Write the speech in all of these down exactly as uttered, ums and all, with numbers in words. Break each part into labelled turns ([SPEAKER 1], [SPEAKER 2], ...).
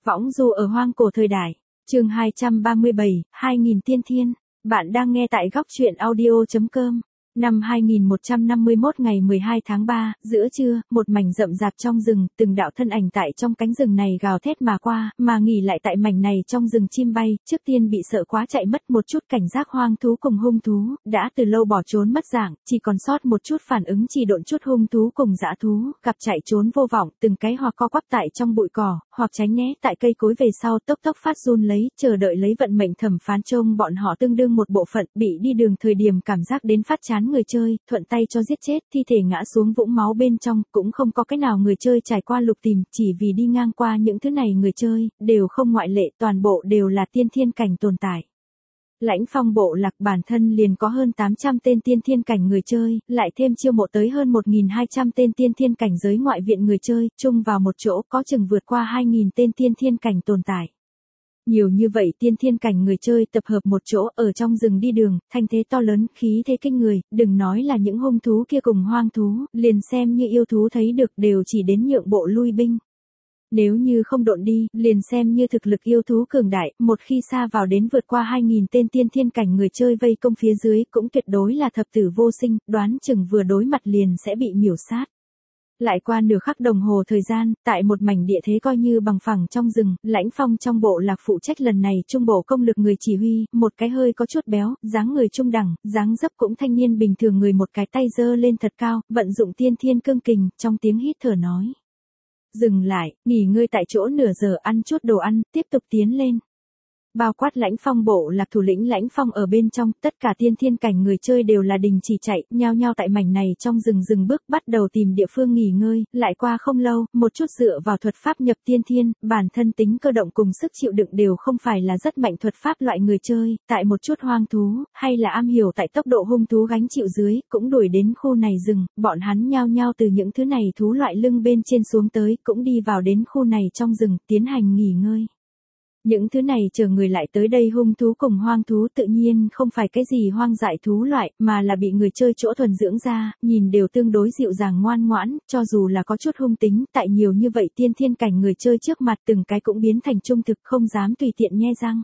[SPEAKER 1] Võng du ở hoang cổ thời đại. Chương hai trăm ba mươi bảy, hai nghìn tiên thiên. Bạn đang nghe tại góc truyện audio chấm com. Năm hai nghìn một trăm năm mươi mốt ngày mười hai tháng ba, giữa trưa, một mảnh rậm rạp trong rừng, từng đạo thân ảnh tại trong cánh rừng này gào thét mà qua, mà nghỉ lại tại mảnh này trong rừng chim bay, trước tiên bị sợ quá chạy mất một chút cảnh giác hoang thú cùng hung thú, đã từ lâu bỏ trốn mất dạng, chỉ còn sót một chút phản ứng chỉ độn chút hung thú cùng dã thú, gặp chạy trốn vô vọng, từng cái hoặc co quắp tại trong bụi cỏ, hoặc tránh né tại cây cối về sau tốc tốc phát run lấy, chờ đợi lấy vận mệnh thẩm phán trông bọn họ tương đương một bộ phận, bị đi đường thời điểm cảm giác đến phát chán người chơi, thuận tay cho giết chết, thi thể ngã xuống vũng máu bên trong, cũng không có cái nào người chơi trải qua lục tìm, chỉ vì đi ngang qua những thứ này người chơi, đều không ngoại lệ, toàn bộ đều là tiên thiên cảnh tồn tại. Lãnh Phong bộ lạc bản thân liền có hơn tám trăm tên tiên thiên cảnh người chơi, lại thêm chiêu mộ tới hơn một nghìn hai trăm tên tiên thiên cảnh giới ngoại viện người chơi, chung vào một chỗ có chừng vượt qua hai nghìn tên tiên thiên cảnh tồn tại. Nhiều như vậy tiên thiên cảnh người chơi tập hợp một chỗ ở trong rừng đi đường, thanh thế to lớn, khí thế kinh người, đừng nói là những hung thú kia cùng hoang thú, liền xem như yêu thú thấy được đều chỉ đến nhượng bộ lui binh. Nếu như không độn đi, liền xem như thực lực yêu thú cường đại, một khi xa vào đến vượt qua hai nghìn tên tiên thiên cảnh người chơi vây công phía dưới cũng tuyệt đối là thập tử vô sinh, đoán chừng vừa đối mặt liền sẽ bị miểu sát. Lại qua nửa khắc đồng hồ thời gian, tại một mảnh địa thế coi như bằng phẳng trong rừng, Lãnh Phong trong bộ lạc phụ trách lần này trung bộ công lực người chỉ huy, một cái hơi có chút béo, dáng người trung đẳng, dáng dấp cũng thanh niên bình thường người một cái tay giơ lên thật cao, vận dụng tiên thiên cương kình, trong tiếng hít thở nói. Dừng lại, nghỉ ngơi tại chỗ nửa giờ ăn chút đồ ăn, tiếp tục tiến lên. Bao quát Lãnh Phong bộ lạc thủ lĩnh Lãnh Phong ở bên trong, tất cả tiên thiên cảnh người chơi đều là đình chỉ chạy, nhao nhao tại mảnh này trong rừng rừng bước bắt đầu tìm địa phương nghỉ ngơi, lại qua không lâu, một chút dựa vào thuật pháp nhập tiên thiên, bản thân tính cơ động cùng sức chịu đựng đều không phải là rất mạnh thuật pháp loại người chơi, tại một chút hoang thú, hay là am hiểu tại tốc độ hung thú gánh chịu dưới, cũng đuổi đến khu này rừng, bọn hắn nhao nhao từ những thứ này thú loại lưng bên trên xuống tới, cũng đi vào đến khu này trong rừng, tiến hành nghỉ ngơi. Những thứ này chờ người lại tới đây hung thú cùng hoang thú tự nhiên không phải cái gì hoang dại thú loại, mà là bị người chơi chỗ thuần dưỡng ra, nhìn đều tương đối dịu dàng ngoan ngoãn, cho dù là có chút hung tính, tại nhiều như vậy tiên thiên cảnh người chơi trước mặt từng cái cũng biến thành trung thực không dám tùy tiện nhe răng.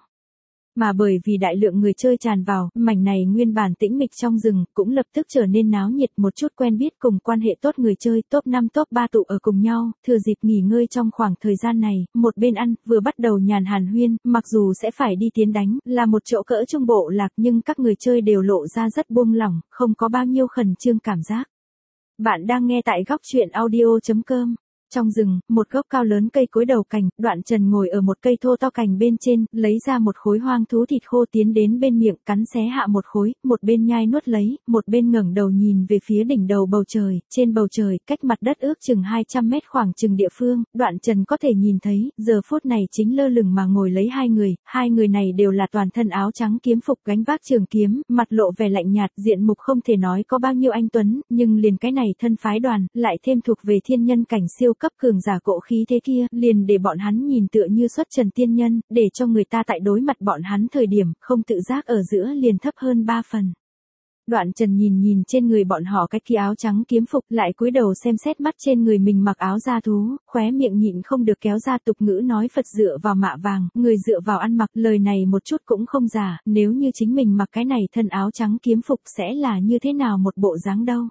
[SPEAKER 1] Mà bởi vì đại lượng người chơi tràn vào, mảnh này nguyên bản tĩnh mịch trong rừng, cũng lập tức trở nên náo nhiệt, một chút quen biết cùng quan hệ tốt người chơi, top năm top ba tụ ở cùng nhau, thừa dịp nghỉ ngơi trong khoảng thời gian này, một bên ăn, vừa bắt đầu nhàn hàn huyên, mặc dù sẽ phải đi tiến đánh, là một chỗ cỡ trung bộ lạc nhưng các người chơi đều lộ ra rất buông lỏng, không có bao nhiêu khẩn trương cảm giác. Bạn đang nghe tại góc truyện audio chấm com. Trong rừng, một gốc cao lớn cây cối đầu cành, Đoạn Trần ngồi ở một cây thô to cành bên trên, lấy ra một khối hoang thú thịt khô tiến đến bên miệng, cắn xé hạ một khối, một bên nhai nuốt lấy, một bên ngẩng đầu nhìn về phía đỉnh đầu bầu trời, trên bầu trời, cách mặt đất ước chừng hai trăm mét khoảng chừng địa phương, Đoạn Trần có thể nhìn thấy, giờ phút này chính lơ lửng mà ngồi lấy hai người, hai người này đều là toàn thân áo trắng kiếm phục gánh vác trường kiếm, mặt lộ vẻ lạnh nhạt, diện mục không thể nói có bao nhiêu anh tuấn, nhưng liền cái này thân phái đoàn, lại thêm thuộc về thiên nhân cảnh siêu cấp cường giả cộ khí thế kia, liền để bọn hắn nhìn tựa như xuất trần tiên nhân, để cho người ta tại đối mặt bọn hắn thời điểm, không tự giác ở giữa liền thấp hơn ba phần. Đoạn Trần nhìn nhìn trên người bọn họ cái kia áo trắng kiếm phục, lại cúi đầu xem xét mắt trên người mình mặc áo da thú, khóe miệng nhịn không được kéo ra tục ngữ nói Phật dựa vào mạ vàng, người dựa vào ăn mặc, lời này một chút cũng không giả, nếu như chính mình mặc cái này thân áo trắng kiếm phục sẽ là như thế nào một bộ dáng đâu.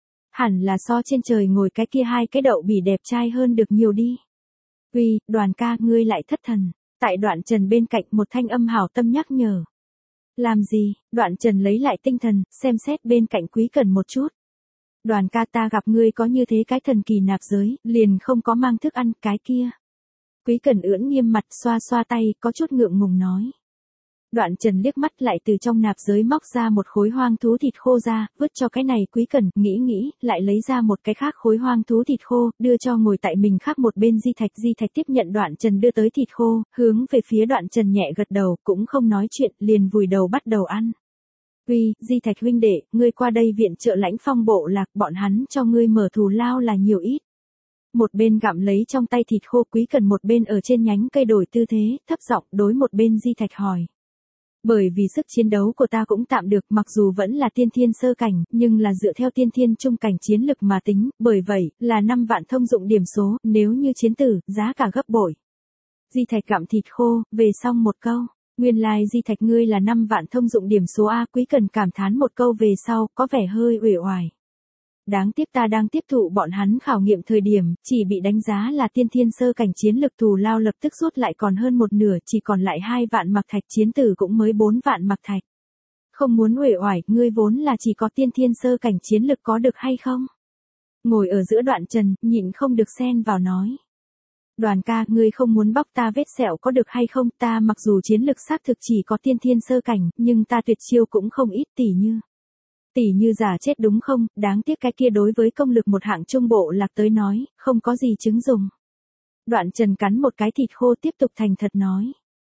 [SPEAKER 1] Hẳn là so trên trời ngồi cái kia hai cái đậu bỉ đẹp trai hơn được nhiều đi. Uy, Đoàn ca, ngươi lại thất thần. Tại Đoạn Trần bên cạnh một thanh âm hảo tâm nhắc nhở. Làm gì? Đoạn Trần lấy lại tinh thần, xem xét bên cạnh Quý Cẩn một chút. Đoàn ca, ta gặp ngươi có như thế cái thần kỳ nạp giới, liền không có mang thức ăn, cái kia. Quý Cẩn ưỡn nghiêm mặt, xoa xoa tay, có chút ngượng ngùng nói. Đoạn Trần liếc mắt lại từ trong nạp giới móc ra một khối hoang thú thịt khô ra, vứt cho cái này Quý Cẩn, nghĩ nghĩ, lại lấy ra một cái khác khối hoang thú thịt khô, đưa cho ngồi tại mình khác một bên Di Thạch. Di Thạch tiếp nhận Đoạn Trần đưa tới thịt khô, hướng về phía Đoạn Trần nhẹ gật đầu, cũng không nói chuyện, liền vùi đầu bắt đầu ăn. Uy, Di Thạch huynh đệ, ngươi qua đây viện trợ Lãnh Phong bộ lạc, bọn hắn cho ngươi mở thù lao là nhiều ít. Một bên gặm lấy trong tay thịt khô, Quý Cẩn một bên ở trên nhánh cây đổi tư thế, thấp giọng đối một bên Di Thạch hỏi. Bởi vì sức chiến đấu của ta cũng tạm được, mặc dù vẫn là tiên thiên sơ cảnh, nhưng là dựa theo tiên thiên trung cảnh chiến lực mà tính, bởi vậy, là năm vạn thông dụng điểm số, nếu như chiến tử, giá cả gấp bội. Di Thạch gặm thịt khô, về xong một câu. Nguyên lai Di Thạch ngươi là năm vạn thông dụng điểm số A. Quý Cần cảm thán một câu về sau, có vẻ hơi uể oải. Đáng tiếc ta đang tiếp thụ bọn hắn khảo nghiệm thời điểm, chỉ bị đánh giá là tiên thiên sơ cảnh chiến lực thù lao lập tức rút lại còn hơn một nửa, chỉ còn lại hai vạn mặc thạch, chiến tử cũng mới bốn vạn mặc thạch. Không muốn uể oải, ngươi vốn là chỉ có tiên thiên sơ cảnh chiến lực có được hay không? Ngồi ở giữa Đoạn Trần, nhịn không được xen vào nói. Đoàn ca, ngươi không muốn bóc ta vết sẹo có được hay không? Ta mặc dù chiến lực xác thực chỉ có tiên thiên sơ cảnh, nhưng ta tuyệt chiêu cũng không ít, tỉ như. Tỉ như giả chết đúng không? Đáng tiếc cái kia đối với công lực một hạng trung bộ lạc tới nói, không có gì chứng dùng. Đoạn Trần cắn một cái thịt khô tiếp tục thành thật nói.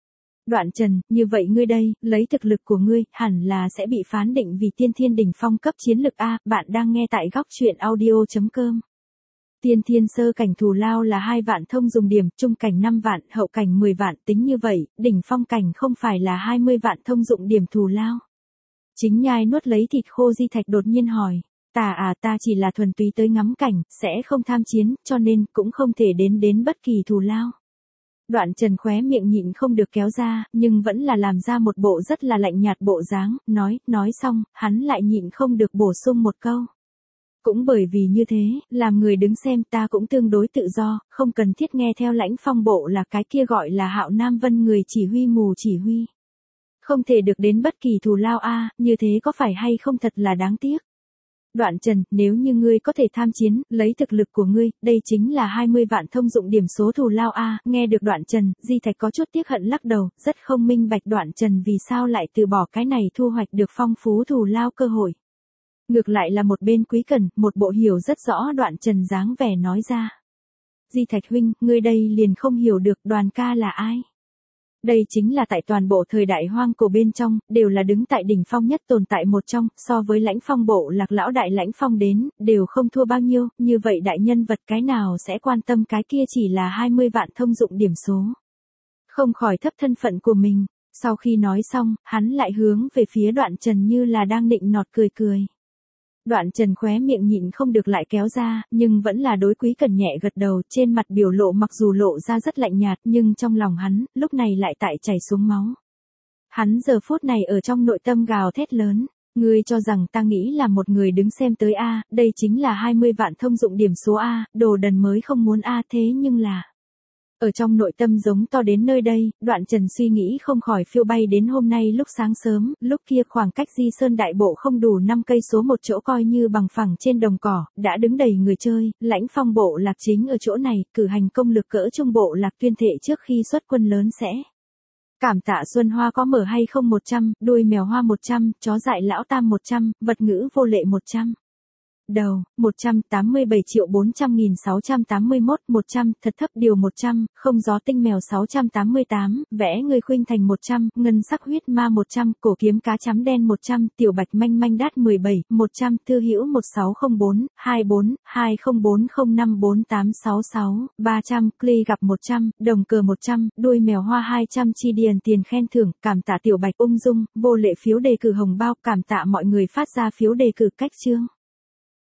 [SPEAKER 1] Đoạn Trần, như vậy ngươi đây, lấy thực lực của ngươi, hẳn là sẽ bị phán định vì tiên thiên đỉnh phong cấp chiến lực A. Bạn đang nghe tại góc truyện audio.com. Tiên thiên sơ cảnh thù lao là hai vạn thông dùng điểm, trung cảnh năm vạn, hậu cảnh mười vạn, tính như vậy, đỉnh phong cảnh không phải là hai mươi vạn thông dụng điểm thù lao. Chính nhai nuốt lấy thịt khô Di Thạch đột nhiên hỏi, ta à ta chỉ là thuần túy tới ngắm cảnh, sẽ không tham chiến, cho nên cũng không thể đến đến bất kỳ thù lao. Đoạn Trần khóe miệng nhịn không được kéo ra, nhưng vẫn là làm ra một bộ rất là lạnh nhạt bộ dáng, nói, nói xong, hắn lại nhịn không được bổ sung một câu. Cũng bởi vì như thế, làm người đứng xem ta cũng tương đối tự do, không cần thiết nghe theo Lãnh Phong bộ là cái kia gọi là Hạo Nam Vân người chỉ huy mù chỉ huy. Không thể được đến bất kỳ thù lao a, như thế có phải hay không thật là đáng tiếc. Đoạn Trần, nếu như ngươi có thể tham chiến, lấy thực lực của ngươi, đây chính là hai mươi vạn thông dụng điểm số thù lao a. Nghe được Đoạn Trần, Di Thạch có chút tiếc hận lắc đầu, rất không minh bạch Đoạn Trần vì sao lại từ bỏ cái này thu hoạch được phong phú thù lao cơ hội. Ngược lại là một bên Quý Cần, một bộ hiểu rất rõ Đoạn Trần dáng vẻ nói ra. Di Thạch huynh, ngươi đây liền không hiểu được Đoàn ca là ai. Đây chính là tại toàn bộ thời đại hoang cổ bên trong, đều là đứng tại đỉnh phong nhất tồn tại một trong, so với Lãnh Phong bộ lạc lão đại Lãnh Phong đến, đều không thua bao nhiêu, như vậy đại nhân vật cái nào sẽ quan tâm cái kia chỉ là hai mươi vạn thông dụng điểm số. Không khỏi thấp thân phận của mình, sau khi nói xong, hắn lại hướng về phía Đoạn Trần như là đang nịnh nọt cười cười. Đoạn Trần khóe miệng nhịn không được lại kéo ra, nhưng vẫn là đối Quý Cần nhẹ gật đầu, trên mặt biểu lộ mặc dù lộ ra rất lạnh nhạt, nhưng trong lòng hắn, lúc này lại tại chảy xuống máu. Hắn giờ phút này ở trong nội tâm gào thét lớn, ngươi cho rằng ta nghĩ là một người đứng xem tới A, đây chính là hai mươi vạn thông dụng điểm số A, đồ đần mới không muốn A thế nhưng là... Ở trong nội tâm giống to đến nơi đây, Đoạn Trần suy nghĩ không khỏi phiêu bay đến hôm nay lúc sáng sớm, lúc kia khoảng cách Di Sơn đại bộ không đủ năm cây số một chỗ coi như bằng phẳng trên đồng cỏ, đã đứng đầy người chơi, Lãnh Phong bộ lạc chính ở chỗ này, cử hành công lực cỡ trung bộ lạc tuyên thệ trước khi xuất quân lớn sẽ. Cảm tạ Xuân Hoa có mở hay không một trăm, đuôi mèo hoa một trăm, chó dại lão tam một trăm, vật ngữ vô lệ một trăm. Đầu, một trăm tám mươi bảy triệu bốn trăm nghìn sáu trăm tám mươi mốt, một trăm, thật thấp điều một trăm, không gió tinh mèo sáu trăm tám mươi tám, vẽ người khuynh thành một trăm, ngân sắc huyết ma một trăm, cổ kiếm cá chấm đen một trăm, tiểu bạch manh manh đát mười bảy, một trăm, thư hữu một sáu không bốn, hai bốn, hai không bốn không năm bốn tám sáu sáu, ba trăm, cli gặp một trăm, đồng cờ một trăm, đuôi mèo hoa hai trăm chi điền tiền khen thưởng, cảm tạ tiểu bạch ung dung, vô lệ phiếu đề cử hồng bao, cảm tạ mọi người phát ra phiếu đề cử cách chương.